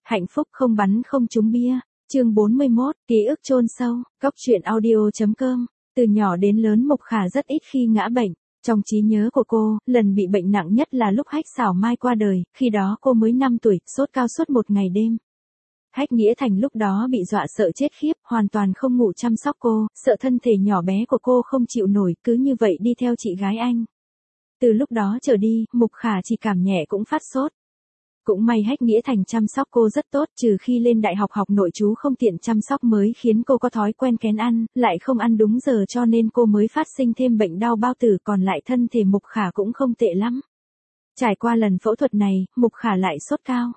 Hạnh phúc không bắn không trúng bia. Chương 41, ký ức chôn sâu. Cốc truyện audio.com. Từ nhỏ đến lớn Mục Khả rất ít khi ngã bệnh. Trong trí nhớ của cô, lần bị bệnh nặng nhất là lúc Hách Xảo Mai qua đời, khi đó cô mới 5 tuổi, sốt cao suốt một ngày đêm. Hách Nghĩa Thành lúc đó bị dọa sợ chết khiếp, hoàn toàn không ngủ chăm sóc cô, sợ thân thể nhỏ bé của cô không chịu nổi, cứ như vậy đi theo chị gái anh. Từ lúc đó trở đi, Mục Khả chỉ cảm nhẹ cũng phát sốt. Cũng may Hách Nghĩa Thành chăm sóc cô rất tốt, trừ khi lên đại học học nội trú không tiện chăm sóc mới khiến cô có thói quen kén ăn, lại không ăn đúng giờ cho nên cô mới phát sinh thêm bệnh đau bao tử, còn lại thân thể Mục Khả cũng không tệ lắm. Trải qua lần phẫu thuật này, Mục Khả lại sốt cao.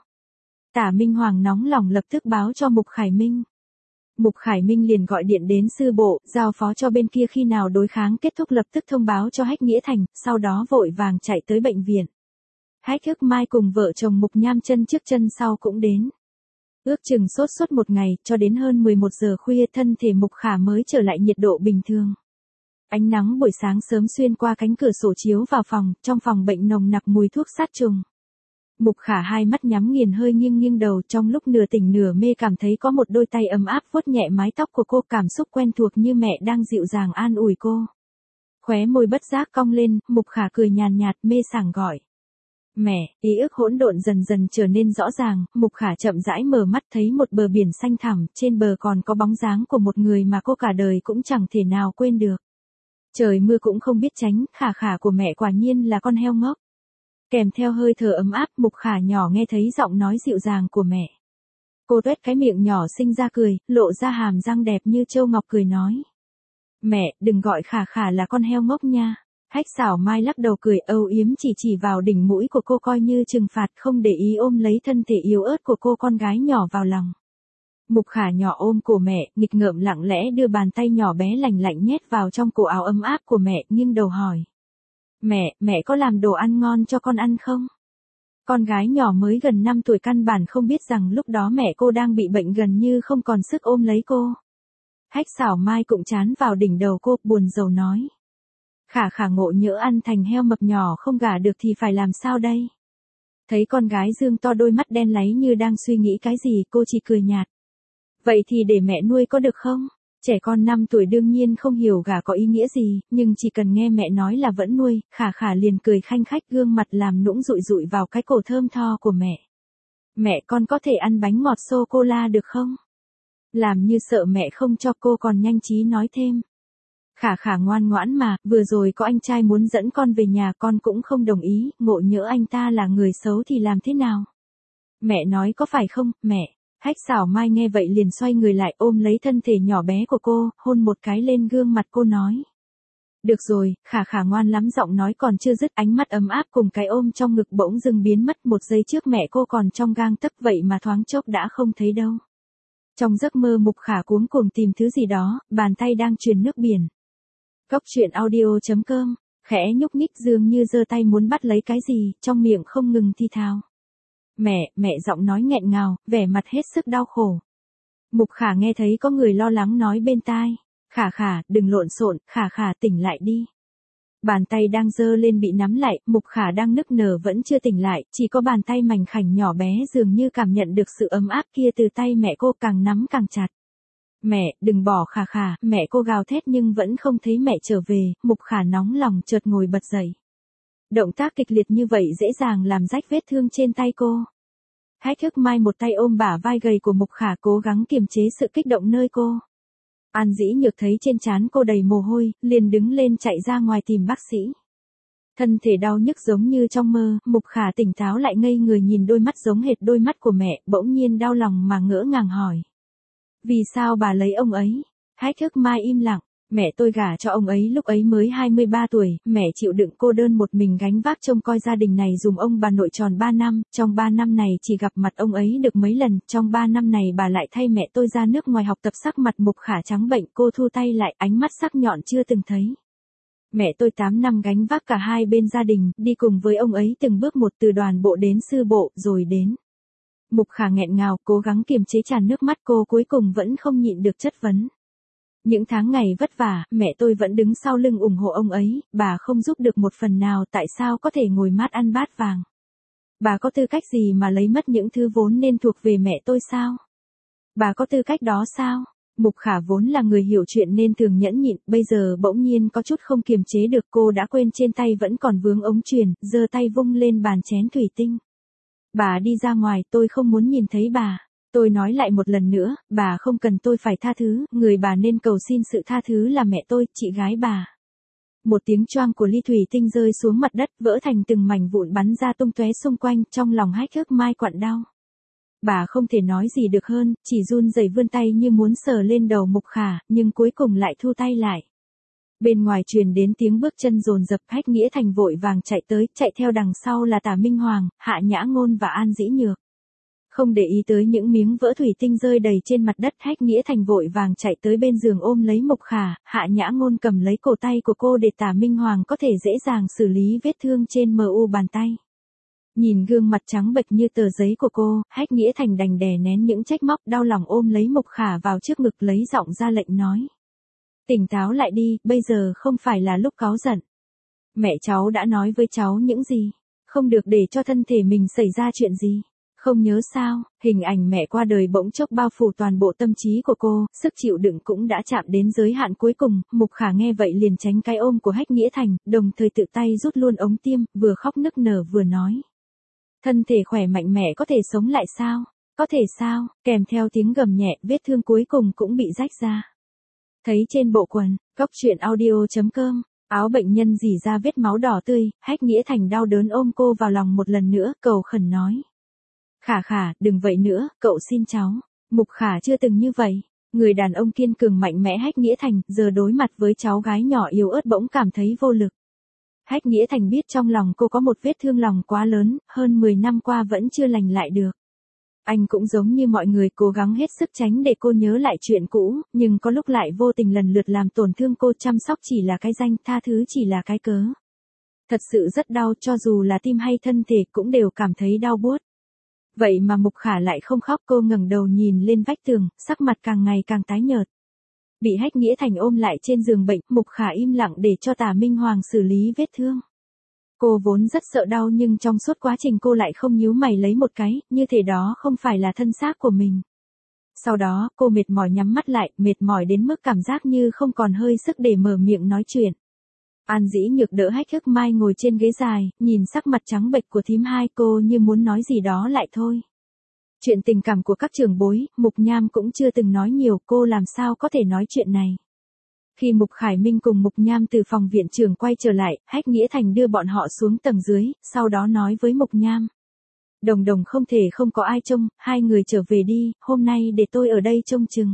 Tả Minh Hoàng nóng lòng lập tức báo cho Mục Khải Minh. Mục Khải Minh liền gọi điện đến sư bộ, giao phó cho bên kia khi nào đối kháng kết thúc lập tức thông báo cho Hách Nghĩa Thành, sau đó vội vàng chạy tới bệnh viện. Hách Ức Mai cùng vợ chồng Mục Nham chân trước chân sau cũng đến. Ước chừng sốt suốt một ngày, cho đến hơn 11 giờ khuya thân thể Mục Khả mới trở lại nhiệt độ bình thường. Ánh nắng buổi sáng sớm xuyên qua cánh cửa sổ chiếu vào phòng, trong phòng bệnh nồng nặc mùi thuốc sát trùng. Mục Khả hai mắt nhắm nghiền hơi nghiêng nghiêng đầu, trong lúc nửa tỉnh nửa mê cảm thấy có một đôi tay ấm áp vuốt nhẹ mái tóc của cô, cảm xúc quen thuộc như mẹ đang dịu dàng an ủi cô. Khóe môi bất giác cong lên, Mục Khả cười nhàn nhạt mê sảng gọi. Mẹ, ký ức hỗn độn dần dần trở nên rõ ràng, Mục Khả chậm rãi mở mắt thấy một bờ biển xanh thẳm, trên bờ còn có bóng dáng của một người mà cô cả đời cũng chẳng thể nào quên được. Trời mưa cũng không biết tránh, Khả Khả của mẹ quả nhiên là con heo ngốc. Kèm theo hơi thở ấm áp, Mục Khả nhỏ nghe thấy giọng nói dịu dàng của mẹ. Cô tuét cái miệng nhỏ xinh ra cười, lộ ra hàm răng đẹp như châu ngọc cười nói. Mẹ, đừng gọi Khả Khả là con heo ngốc nha. Hách Xảo Mai lắc đầu cười âu yếm chỉ vào đỉnh mũi của cô coi như trừng phạt, không để ý ôm lấy thân thể yếu ớt của cô con gái nhỏ vào lòng. Mục Khả nhỏ ôm cổ mẹ, nghịch ngợm lặng lẽ đưa bàn tay nhỏ bé lành lạnh nhét vào trong cổ áo ấm áp của mẹ, nghiêng đầu hỏi. Mẹ có làm đồ ăn ngon cho con ăn không? Con gái nhỏ mới gần 5 tuổi căn bản không biết rằng lúc đó mẹ cô đang bị bệnh gần như không còn sức ôm lấy cô. Hách Xảo Mai cũng chán vào đỉnh đầu cô, buồn rầu nói. Khả ngộ nhỡ ăn thành heo mập nhỏ không gả được thì phải làm sao đây? Thấy con gái dương to đôi mắt đen láy như đang suy nghĩ cái gì, cô chỉ cười nhạt. Vậy thì để mẹ nuôi có được không? Trẻ con 5 tuổi đương nhiên không hiểu gả có ý nghĩa gì, nhưng chỉ cần nghe mẹ nói là vẫn nuôi, Khả liền cười khanh khách gương mặt làm nũng rụi vào cái cổ thơm tho của mẹ. Mẹ con có thể ăn bánh ngọt sô-cô-la được không? Làm như sợ mẹ không cho cô còn nhanh trí nói thêm. Khả ngoan ngoãn mà, vừa rồi có anh trai muốn dẫn con về nhà con cũng không đồng ý, ngộ nhỡ anh ta là người xấu thì làm thế nào? Mẹ nói có phải không, mẹ? Hách Xảo Mai nghe vậy liền xoay người lại ôm lấy thân thể nhỏ bé của cô, hôn một cái lên gương mặt cô nói. Được rồi, Khả ngoan lắm, giọng nói còn chưa dứt, ánh mắt ấm áp cùng cái ôm trong ngực bỗng dưng biến mất, một giây trước mẹ cô còn trong gang tấc vậy mà thoáng chốc đã không thấy đâu. Trong giấc mơ Mục Khả cuống cuồng tìm thứ gì đó, bàn tay đang truyền nước biển. Cốc truyện audio.com, khẽ nhúc nhích dường như giơ tay muốn bắt lấy cái gì, trong miệng không ngừng thi thào. Mẹ giọng nói nghẹn ngào, vẻ mặt hết sức đau khổ. Mục Khả nghe thấy có người lo lắng nói bên tai. Khả, đừng lộn xộn, Khả tỉnh lại đi. Bàn tay đang giơ lên bị nắm lại, Mục Khả đang nức nở vẫn chưa tỉnh lại, chỉ có bàn tay mảnh khảnh nhỏ bé dường như cảm nhận được sự ấm áp kia từ tay mẹ cô càng nắm càng chặt. Mẹ, đừng bỏ Khả, mẹ cô gào thét nhưng vẫn không thấy mẹ trở về, Mục Khả nóng lòng chợt ngồi bật dậy. Động tác kịch liệt như vậy dễ dàng làm rách vết thương trên tay cô. Hách Ức Mai một tay ôm bả vai gầy của Mục Khả cố gắng kiềm chế sự kích động nơi cô. An Dĩ Nhược thấy trên trán cô đầy mồ hôi, liền đứng lên chạy ra ngoài tìm bác sĩ. Thân thể đau nhức giống như trong mơ, Mục Khả tỉnh táo lại ngây người nhìn đôi mắt giống hệt đôi mắt của mẹ, bỗng nhiên đau lòng mà ngỡ ngàng hỏi. Vì sao bà lấy ông ấy? Hách Ức Mai im lặng. Mẹ tôi gả cho ông ấy lúc ấy mới 23 tuổi, mẹ chịu đựng cô đơn một mình gánh vác trông coi gia đình này dùm ông bà nội tròn 3 năm, trong 3 năm này chỉ gặp mặt ông ấy được mấy lần, trong 3 năm này bà lại thay mẹ tôi ra nước ngoài học tập. Sắc mặt Mục Khả trắng bệnh, cô thu tay lại, ánh mắt sắc nhọn chưa từng thấy. Mẹ tôi 8 năm gánh vác cả hai bên gia đình, đi cùng với ông ấy từng bước một từ đoàn bộ đến sư bộ, rồi đến. Mục Khả nghẹn ngào, cố gắng kiềm chế tràn nước mắt, cô cuối cùng vẫn không nhịn được chất vấn. Những tháng ngày vất vả, mẹ tôi vẫn đứng sau lưng ủng hộ ông ấy, bà không giúp được một phần nào, tại sao có thể ngồi mát ăn bát vàng. Bà có tư cách gì mà lấy mất những thứ vốn nên thuộc về mẹ tôi sao? Bà có tư cách đó sao? Mục Khả vốn là người hiểu chuyện nên thường nhẫn nhịn, bây giờ bỗng nhiên có chút không kiềm chế được, cô đã quên trên tay vẫn còn vướng ống truyền, giơ tay vung lên bàn chén thủy tinh. Bà đi ra ngoài, tôi không muốn nhìn thấy bà. Tôi nói lại một lần nữa, bà không cần tôi phải tha thứ, người bà nên cầu xin sự tha thứ là mẹ tôi, chị gái bà. Một tiếng choang của ly thủy tinh rơi xuống mặt đất, vỡ thành từng mảnh vụn bắn ra tung tóe xung quanh, trong lòng Hách Hức Mai quặn đau. Bà không thể nói gì được hơn, chỉ run rẩy vươn tay như muốn sờ lên đầu Mục Khả, nhưng cuối cùng lại thu tay lại. Bên ngoài truyền đến tiếng bước chân dồn dập, Hách Nghĩa Thành vội vàng chạy tới, chạy theo đằng sau là Tả Minh Hoàng, Hạ Nhã Ngôn và An Dĩ Nhược. Không để ý tới những miếng vỡ thủy tinh rơi đầy trên mặt đất, Hách Nghĩa Thành vội vàng chạy tới bên giường ôm lấy Mục Khả, Hạ Nhã Ngôn cầm lấy cổ tay của cô để Tả Minh Hoàng có thể dễ dàng xử lý vết thương trên mu bàn tay. Nhìn gương mặt trắng bệch như tờ giấy của cô, Hách Nghĩa Thành đành đè nén những trách móc, đau lòng ôm lấy Mục Khả vào trước ngực, lấy giọng ra lệnh nói. Tỉnh táo lại đi, bây giờ không phải là lúc cáu giận. Mẹ cháu đã nói với cháu những gì? Không được để cho thân thể mình xảy ra chuyện gì. Không nhớ sao, hình ảnh mẹ qua đời bỗng chốc bao phủ toàn bộ tâm trí của cô, sức chịu đựng cũng đã chạm đến giới hạn cuối cùng. Mục Khả nghe vậy liền tránh cái ôm của Hách Nghĩa Thành, đồng thời tự tay rút luôn ống tiêm, vừa khóc nức nở vừa nói. Thân thể khỏe mạnh mẹ có thể sống lại sao? Có thể sao? Kèm theo tiếng gầm nhẹ, vết thương cuối cùng cũng bị rách ra. Thấy trên bộ quần, Cóc Truyện Audio.com, áo bệnh nhân rỉ ra vết máu đỏ tươi, Hách Nghĩa Thành đau đớn ôm cô vào lòng một lần nữa, cầu khẩn nói. Khả Khả, đừng vậy nữa, cậu xin cháu. Mục Khả chưa từng như vậy. Người đàn ông kiên cường mạnh mẽ Hách Nghĩa Thành, giờ đối mặt với cháu gái nhỏ yếu ớt bỗng cảm thấy vô lực. Hách Nghĩa Thành biết trong lòng cô có một vết thương lòng quá lớn, hơn 10 năm qua vẫn chưa lành lại được. Anh cũng giống như mọi người cố gắng hết sức tránh để cô nhớ lại chuyện cũ, nhưng có lúc lại vô tình lần lượt làm tổn thương cô, chăm sóc chỉ là cái danh, tha thứ chỉ là cái cớ. Thật sự rất đau, cho dù là tim hay thân thể cũng đều cảm thấy đau buốt. Vậy mà Mục Khả lại không khóc, cô ngẩng đầu nhìn lên vách tường, sắc mặt càng ngày càng tái nhợt. Bị Hách Nghĩa Thành ôm lại trên giường bệnh, Mục Khả im lặng để cho Tả Minh Hoàng xử lý vết thương. Cô vốn rất sợ đau nhưng trong suốt quá trình cô lại không nhíu mày lấy một cái, như thể đó không phải là thân xác của mình. Sau đó, cô mệt mỏi nhắm mắt lại, mệt mỏi đến mức cảm giác như không còn hơi sức để mở miệng nói chuyện. An Dĩ Nhược đỡ Hách Hức Mai ngồi trên ghế dài, nhìn sắc mặt trắng bệch của thím hai, cô như muốn nói gì đó lại thôi. Chuyện tình cảm của các trưởng bối, Mục Nham cũng chưa từng nói nhiều, cô làm sao có thể nói chuyện này. Khi Mục Khải Minh cùng Mục Nham từ phòng viện trưởng quay trở lại, Hách Nghĩa Thành đưa bọn họ xuống tầng dưới, sau đó nói với Mục Nham. Đồng Đồng không thể không có ai trông, hai người trở về đi, hôm nay để tôi ở đây trông chừng.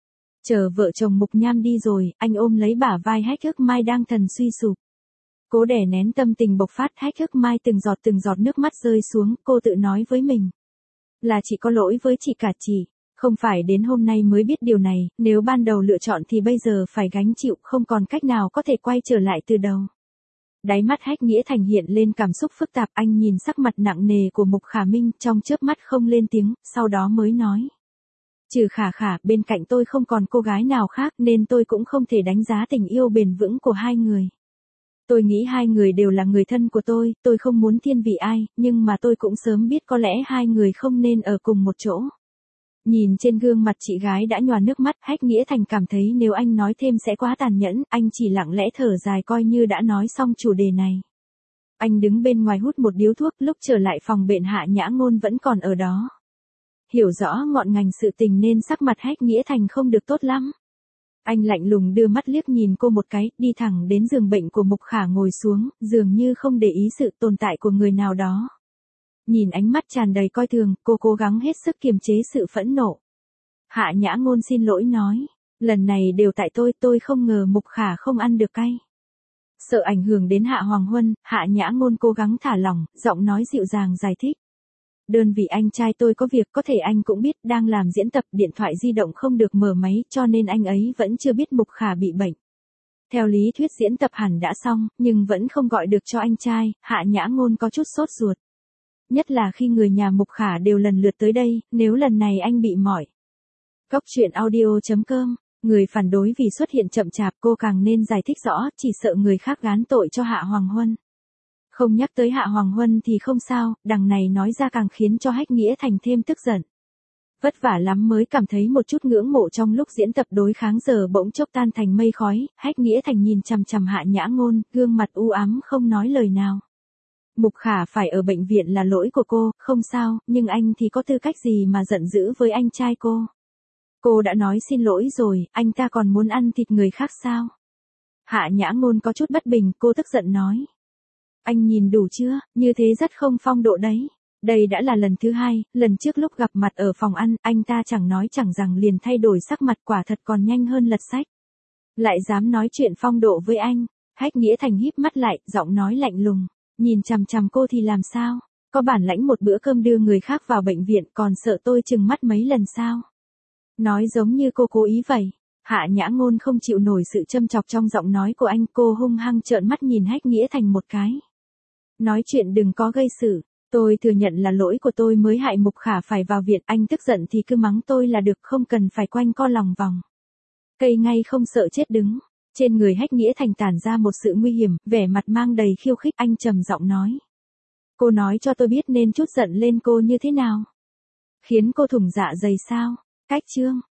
Chờ vợ chồng Mục Nham đi rồi, anh ôm lấy bả vai Hách Hức Mai đang thần suy sụp. Cố đè nén tâm tình bộc phát, Hách Hức Mai từng giọt nước mắt rơi xuống, cô tự nói với mình. Là chị có lỗi với chị cả chị, không phải đến hôm nay mới biết điều này, nếu ban đầu lựa chọn thì bây giờ phải gánh chịu, không còn cách nào có thể quay trở lại từ đầu. Đáy mắt Hách Nghĩa Thành hiện lên cảm xúc phức tạp, anh nhìn sắc mặt nặng nề của Mục Khả Minh, trong chớp mắt không lên tiếng, sau đó mới nói. Trừ Khả Khả, bên cạnh tôi không còn cô gái nào khác nên tôi cũng không thể đánh giá tình yêu bền vững của hai người. Tôi nghĩ hai người đều là người thân của tôi không muốn thiên vị ai, nhưng mà tôi cũng sớm biết có lẽ hai người không nên ở cùng một chỗ. Nhìn trên gương mặt chị gái đã nhòa nước mắt, Hách Nghĩa Thành cảm thấy nếu anh nói thêm sẽ quá tàn nhẫn, anh chỉ lặng lẽ thở dài coi như đã nói xong chủ đề này. Anh đứng bên ngoài hút một điếu thuốc, lúc trở lại phòng bệnh Hạ Nhã Ngôn vẫn còn ở đó. Hiểu rõ ngọn ngành sự tình nên sắc mặt Hách Nghĩa Thành không được tốt lắm. Anh lạnh lùng đưa mắt liếc nhìn cô một cái, đi thẳng đến giường bệnh của Mục Khả ngồi xuống, dường như không để ý sự tồn tại của người nào đó. Nhìn ánh mắt tràn đầy coi thường, cô cố gắng hết sức kiềm chế sự phẫn nộ. Hạ Nhã Ngôn xin lỗi nói, lần này đều tại tôi không ngờ Mục Khả không ăn được cay. Sợ ảnh hưởng đến Hạ Hoàng Huân, Hạ Nhã Ngôn cố gắng thả lỏng, giọng nói dịu dàng giải thích. Đơn vị anh trai tôi có việc, có thể anh cũng biết, đang làm diễn tập, điện thoại di động không được mở máy cho nên anh ấy vẫn chưa biết Mục Khả bị bệnh. Theo lý thuyết diễn tập hẳn đã xong, nhưng vẫn không gọi được cho anh trai, Hạ Nhã Ngôn có chút sốt ruột. Nhất là khi người nhà Mục Khả đều lần lượt tới đây, nếu lần này anh bị mỏi. Cóc Truyện Audio.com, người phản đối vì xuất hiện chậm chạp, cô càng nên giải thích rõ, chỉ sợ người khác gán tội cho Hạ Hoàng Huân. Không nhắc tới Hạ Hoàng Huân thì không sao, đằng này nói ra càng khiến cho Hách Nghĩa Thành thêm tức giận. Vất vả lắm mới cảm thấy một chút ngưỡng mộ trong lúc diễn tập đối kháng giờ bỗng chốc tan thành mây khói, Hách Nghĩa Thành nhìn chằm chằm Hạ Nhã Ngôn, gương mặt u ám không nói lời nào. Mục Khả phải ở bệnh viện là lỗi của cô, không sao, nhưng anh thì có tư cách gì mà giận dữ với anh trai cô? Cô đã nói xin lỗi rồi, anh ta còn muốn ăn thịt người khác sao? Hạ Nhã Ngôn có chút bất bình, cô tức giận nói. Anh nhìn đủ chưa, như thế rất không phong độ đấy. Đây đã là lần thứ hai, lần trước lúc gặp mặt ở phòng ăn, anh ta chẳng nói chẳng rằng liền thay đổi sắc mặt, quả thật còn nhanh hơn lật sách. Lại dám nói chuyện phong độ với anh. Hách Nghĩa Thành híp mắt lại, giọng nói lạnh lùng. Nhìn chằm chằm cô thì làm sao? Có bản lãnh một bữa cơm đưa người khác vào bệnh viện còn sợ tôi chừng mắt mấy lần sao? Nói giống như cô cố ý vậy. Hạ Nhã Ngôn không chịu nổi sự châm chọc trong giọng nói của anh, cô hung hăng trợn mắt nhìn Hách Nghĩa Thành một cái. Nói chuyện đừng có gây sự, tôi thừa nhận là lỗi của tôi mới hại Mục Khả phải vào viện, anh tức giận thì cứ mắng tôi là được, không cần phải quanh co lòng vòng. Cây ngay không sợ chết đứng. Trên người Hách Nghĩa Thành tản ra một sự nguy hiểm, vẻ mặt mang đầy khiêu khích, anh trầm giọng nói. Cô nói cho tôi biết nên chút giận lên cô như thế nào? Khiến cô thủng dạ dày sao? Cách chương.